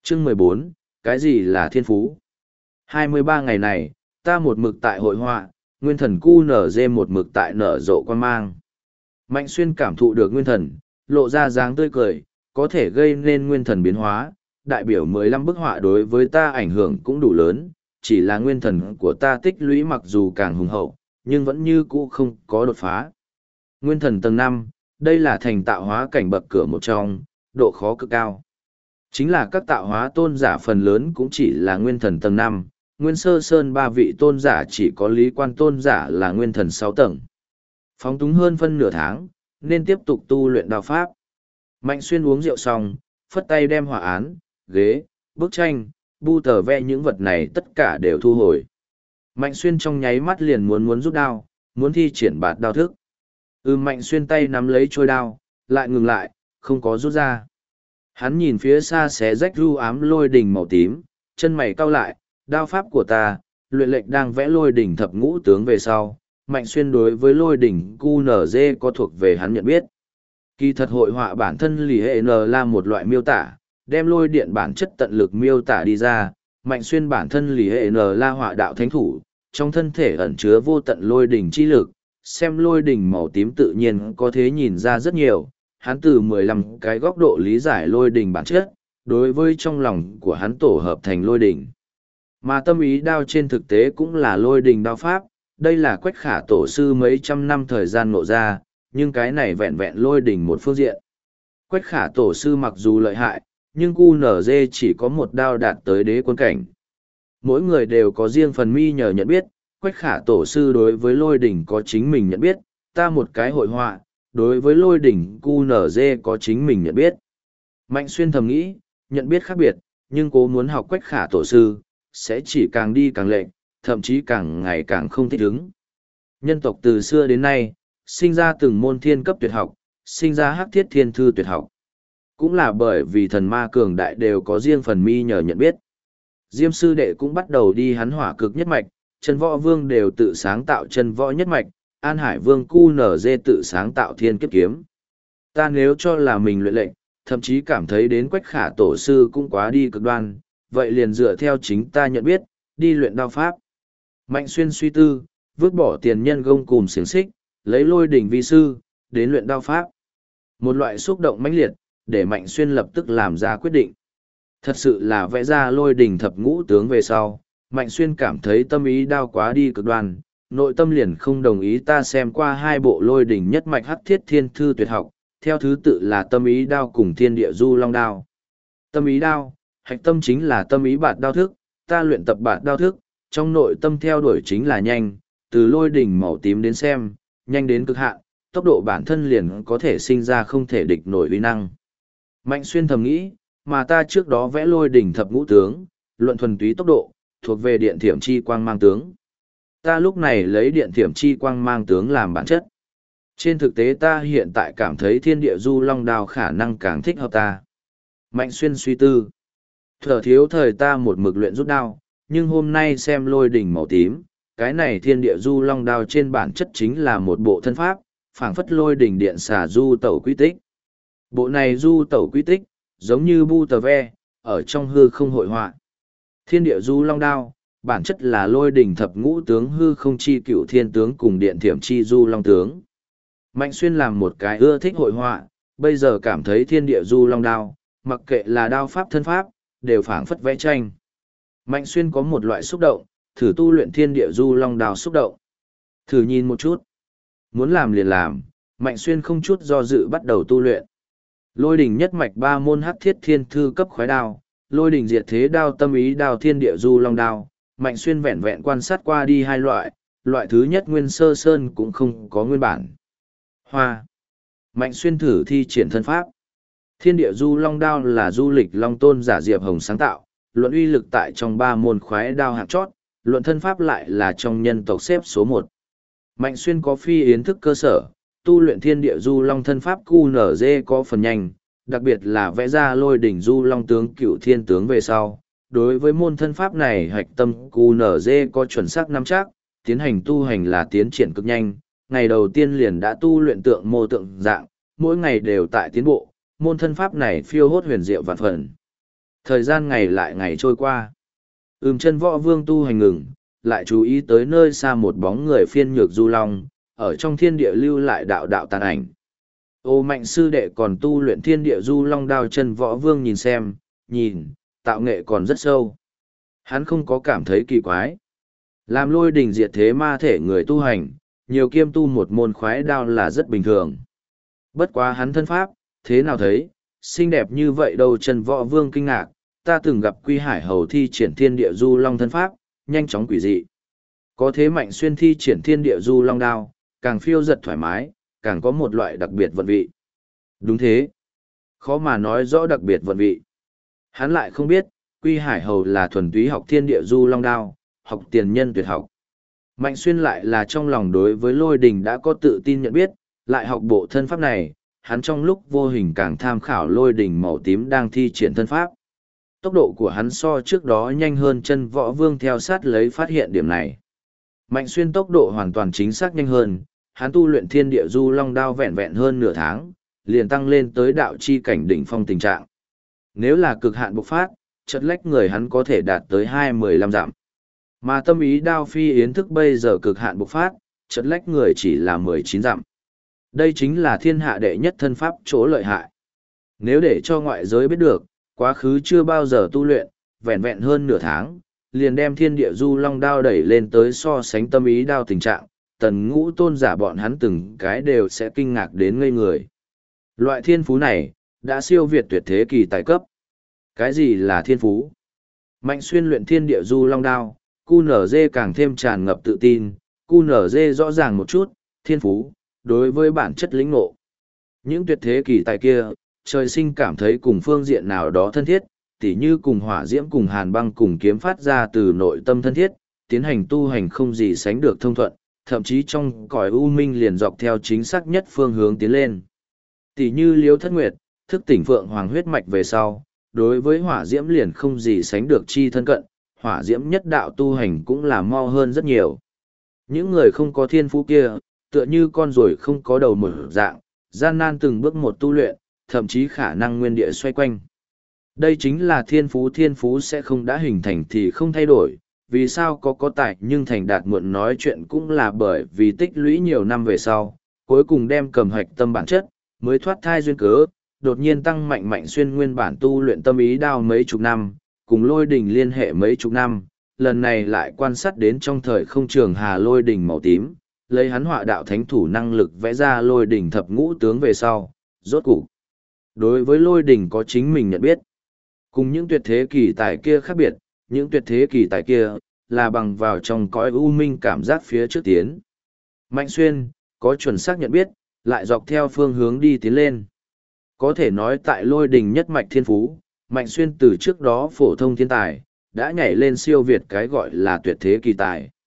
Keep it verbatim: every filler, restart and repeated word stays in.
Chương mười bốn, cái gì là thiên phú? hai mươi ba ngày này, ta một mực tại hội họa, nguyên thần cu nở dê một mực tại nở rộ quan mang. Mạnh Xuyên cảm thụ được nguyên thần, lộ ra dáng tươi cười, có thể gây nên nguyên thần biến hóa, đại biểu mười lăm bức họa đối với ta ảnh hưởng cũng đủ lớn, chỉ là nguyên thần của ta tích lũy mặc dù càng hùng hậu, nhưng vẫn như cũ không có đột phá. Nguyên thần tầng năm, đây là thành tạo hóa cảnh bậc cửa một trong, độ khó cực cao. Chính là các tạo hóa tôn giả phần lớn cũng chỉ là nguyên thần tầng năm, nguyên sơ sơn ba vị tôn giả chỉ có lý quan tôn giả là nguyên thần sáu tầng. Phóng túng hơn phân nửa tháng, nên tiếp tục tu luyện đạo pháp. Mạnh Xuyên uống rượu xong, phất tay đem họa án, ghế, bức tranh, bu tờ vẽ những vật này tất cả đều thu hồi. Mạnh Xuyên trong nháy mắt liền muốn muốn rút đao, muốn thi triển bạt đao thức. Ừ Mạnh Xuyên tay nắm lấy trôi đao, lại ngừng lại, không có rút ra. Hắn nhìn phía xa xé rách ru ám lôi đỉnh màu tím, chân mày cau lại, đao pháp của ta, luyện lệnh đang vẽ lôi đỉnh thập ngũ tướng về sau. Mạnh Xuyên đối với lôi đỉnh cu nở dê có thuộc về hắn nhận biết. Kỳ thật hội họa bản thân lì hệ n là một loại miêu tả, đem lôi điện bản chất tận lực miêu tả đi ra. Mạnh Xuyên bản thân lì hệ n là họa đạo thánh thủ, trong thân thể ẩn chứa vô tận lôi đỉnh chi lực, xem lôi đỉnh màu tím tự nhiên có thể nhìn ra rất nhiều. Hắn từ mười lăm cái góc độ lý giải lôi đỉnh bản chất, đối với trong lòng của hắn tổ hợp thành lôi đỉnh. Mà tâm ý đao trên thực tế cũng là lôi đỉnh đao pháp, đây là Quách Khả tổ sư mấy trăm năm thời gian ngộ ra, nhưng cái này vẹn vẹn lôi đỉnh một phương diện. Quách Khả tổ sư mặc dù lợi hại, nhưng cu nở dê chỉ có một đao đạt tới đế quân cảnh. Mỗi người đều có riêng phần mi nhờ nhận biết, Quách Khả tổ sư đối với lôi đỉnh có chính mình nhận biết, ta một cái hội họa, đối với lôi đỉnh cu nở dê có chính mình nhận biết. Mạnh Xuyên thầm nghĩ, nhận biết khác biệt, nhưng cố muốn học Quách Khả tổ sư, sẽ chỉ càng đi càng lệch, thậm chí càng ngày càng không thích ứng. Nhân tộc từ xưa đến nay, sinh ra từng môn thiên cấp tuyệt học, sinh ra hắc thiết thiên thư tuyệt học. Cũng là bởi vì thần ma cường đại đều có riêng phần mi nhờ nhận biết. Diêm sư đệ cũng bắt đầu đi hắn hỏa cực nhất mạch, chân võ vương đều tự sáng tạo chân võ nhất mạch, An Hải vương cu nở dê tự sáng tạo thiên kiếp kiếm. Ta nếu cho là mình luyện lệnh, thậm chí cảm thấy đến Quách Khả tổ sư cũng quá đi cực đoan, vậy liền dựa theo chính ta nhận biết, đi luyện đao pháp. Mạnh Xuyên suy tư, vứt bỏ tiền nhân gông cùm xiềng xích, lấy lôi đỉnh vi sư, đến luyện đao pháp. Một loại xúc động mãnh liệt, để Mạnh Xuyên lập tức làm ra quyết định. Thật sự là vẽ ra lôi đỉnh thập ngũ tướng về sau, Mạnh Xuyên cảm thấy tâm ý đao quá đi cực đoan, nội tâm liền không đồng ý. Ta xem qua hai bộ lôi đỉnh nhất mạch hắc thiết thiên thư tuyệt học, theo thứ tự là tâm ý đao cùng thiên địa du long đao. Tâm ý đao, hạch tâm chính là tâm ý bạt đao thức, ta luyện tập bạt đao thức, trong nội tâm theo đuổi chính là nhanh, từ lôi đỉnh màu tím đến xem, nhanh đến cực hạn, tốc độ bản thân liền có thể sinh ra không thể địch nổi uy năng. Mạnh Xuyên thầm nghĩ, mà ta trước đó vẽ lôi đỉnh thập ngũ tướng, luận thuần túy tốc độ, thuộc về điện thiểm chi quang mang tướng. Ta lúc này lấy điện thiểm chi quang mang tướng làm bản chất. Trên thực tế ta hiện tại cảm thấy thiên địa du long đao khả năng càng thích hợp ta. Mạnh Xuyên suy tư. Thở thiếu thời ta một mực luyện rút đao, nhưng hôm nay xem lôi đỉnh màu tím, cái này thiên địa du long đao trên bản chất chính là một bộ thân pháp, phảng phất lôi đỉnh điện xà du tẩu quy tích. Bộ này du tẩu quy tích, giống như bu tờ ve, ở trong hư không hội họa. Thiên địa du long đao, bản chất là lôi đỉnh thập ngũ tướng hư không chi cửu thiên tướng cùng điện thiểm chi du long tướng. Mạnh Xuyên làm một cái ưa thích hội họa, bây giờ cảm thấy thiên địa du long đao, mặc kệ là đao pháp thân pháp, đều phảng phất vẽ tranh. Mạnh Xuyên có một loại xúc động, thử tu luyện thiên địa du long đao xúc động. Thử nhìn một chút. Muốn làm liền làm, Mạnh Xuyên không chút do dự bắt đầu tu luyện. Lôi đỉnh nhất mạch ba môn hắc thiết thiên thư cấp khoái đao, lôi đỉnh diệt thế đao tâm ý đao thiên địa du long đao. Mạnh Xuyên vẹn vẹn quan sát qua đi hai loại, loại thứ nhất nguyên sơ sơn cũng không có nguyên bản. Hoa. Mạnh Xuyên thử thi triển thân pháp. Thiên địa du long đao là du lịch long tôn giả Diệp Hồng sáng tạo, luận uy lực tại trong ba môn khoái đao hạng chót, luận thân pháp lại là trong nhân tộc xếp số một. Mạnh Xuyên có phi yến thức cơ sở, tu luyện thiên địa du long thân pháp cu nở dê có phần nhanh, đặc biệt là vẽ ra lôi đỉnh du long tướng cựu thiên tướng về sau. Đối với môn thân pháp này hạch tâm cu nở dê có chuẩn xác nắm chắc, tiến hành tu hành là tiến triển cực nhanh, ngày đầu tiên liền đã tu luyện tượng mô tượng dạng, mỗi ngày đều tại tiến bộ, môn thân pháp này phiêu hốt huyền diệu vạn phần. Thời gian ngày lại ngày trôi qua. Ừm chân võ vương tu hành ngừng, lại chú ý tới nơi xa một bóng người phiên nhược du long, ở trong thiên địa lưu lại đạo đạo tàn ảnh. Ô mạnh sư đệ còn tu luyện thiên địa du long đao, chân võ vương nhìn xem, nhìn, tạo nghệ còn rất sâu. Hắn không có cảm thấy kỳ quái. Làm lôi đình diệt thế ma thể người tu hành, nhiều kiêm tu một môn khoái đao là rất bình thường. Bất quá hắn thân pháp, thế nào thấy, xinh đẹp như vậy đâu. Chân võ vương kinh ngạc, ta từng gặp Quy Hải Hầu thi triển thiên địa du long thân pháp, nhanh chóng quỷ dị. Có thế Mạnh Xuyên thi triển thiên địa du long đao, càng phiêu giật thoải mái, càng có một loại đặc biệt vận vị. Đúng thế. Khó mà nói rõ đặc biệt vận vị. Hắn lại không biết, Quy Hải Hầu là thuần túy học thiên địa du long đao, học tiền nhân tuyệt học. Mạnh Xuyên lại là trong lòng đối với lôi đình đã có tự tin nhận biết, lại học bộ thân pháp này, hắn trong lúc vô hình càng tham khảo lôi đình màu tím đang thi triển thân pháp. Tốc độ của hắn so trước đó nhanh hơn chân võ vương, theo sát lấy phát hiện điểm này. Mạnh Xuyên tốc độ hoàn toàn chính xác nhanh hơn, hắn tu luyện thiên địa du long đao vẹn vẹn hơn nửa tháng, liền tăng lên tới đạo chi cảnh đỉnh phong tình trạng. Nếu là cực hạn bộc phát, chật lách người hắn có thể đạt tới hai mươi lăm dặm. Mà tâm ý đao phi yến thức bây giờ cực hạn bộc phát, chật lách người chỉ là mười chín dặm. Đây chính là thiên hạ đệ nhất thân pháp chỗ lợi hại. Nếu để cho ngoại giới biết được, quá khứ chưa bao giờ tu luyện, vẹn vẹn hơn nửa tháng, liền đem thiên địa du long đao đẩy lên tới so sánh tâm ý đao tình trạng, tần ngũ tôn giả bọn hắn từng cái đều sẽ kinh ngạc đến ngây người. Loại thiên phú này, đã siêu việt tuyệt thế kỳ tài cấp. Cái gì là thiên phú? Mạnh Xuyên luyện thiên địa du long đao, cu nở dê càng thêm tràn ngập tự tin, cu nở dê rõ ràng một chút, thiên phú, đối với bản chất lĩnh ngộ. Những tuyệt thế kỳ tài kia, trời sinh cảm thấy cùng phương diện nào đó thân thiết, tỉ như cùng hỏa diễm cùng hàn băng cùng kiếm phát ra từ nội tâm thân thiết, tiến hành tu hành không gì sánh được thông thuận, thậm chí trong cõi u minh liền dọc theo chính xác nhất phương hướng tiến lên. Tỉ như Liêu Thất Nguyệt, thức tỉnh phượng hoàng huyết mạch về sau, đối với hỏa diễm liền không gì sánh được chi thân cận, hỏa diễm nhất đạo tu hành cũng là mau hơn rất nhiều. Những người không có thiên phú kia, tựa như con ruồi không có đầu một dạng, gian nan từng bước một tu luyện, thậm chí khả năng nguyên địa xoay quanh. Đây chính là thiên phú, thiên phú sẽ không đã hình thành thì không thay đổi, vì sao có có tài nhưng thành đạt muộn, nói chuyện cũng là bởi vì tích lũy nhiều năm về sau, cuối cùng đem cầm hạch tâm bản chất, mới thoát thai duyên cớ, đột nhiên tăng mạnh. Mạnh Xuyên nguyên bản tu luyện tâm ý đao mấy chục năm, cùng lôi đình liên hệ mấy chục năm, lần này lại quan sát đến trong thời không trường hà lôi đình màu tím, lấy hắn họa đạo thánh thủ năng lực vẽ ra lôi đình thập ngũ tướng về sau, rốt cục đối với lôi đình có chính mình nhận biết. Cùng những tuyệt thế kỳ tài kia khác biệt, những tuyệt thế kỳ tài kia là bằng vào trong cõi u minh cảm giác phía trước tiến. Mạnh Xuyên có chuẩn xác nhận biết, lại dọc theo phương hướng đi tiến lên. Có thể nói tại lôi đình nhất mạch thiên phú, Mạnh Xuyên từ trước đó phổ thông thiên tài, đã nhảy lên siêu việt cái gọi là tuyệt thế kỳ tài.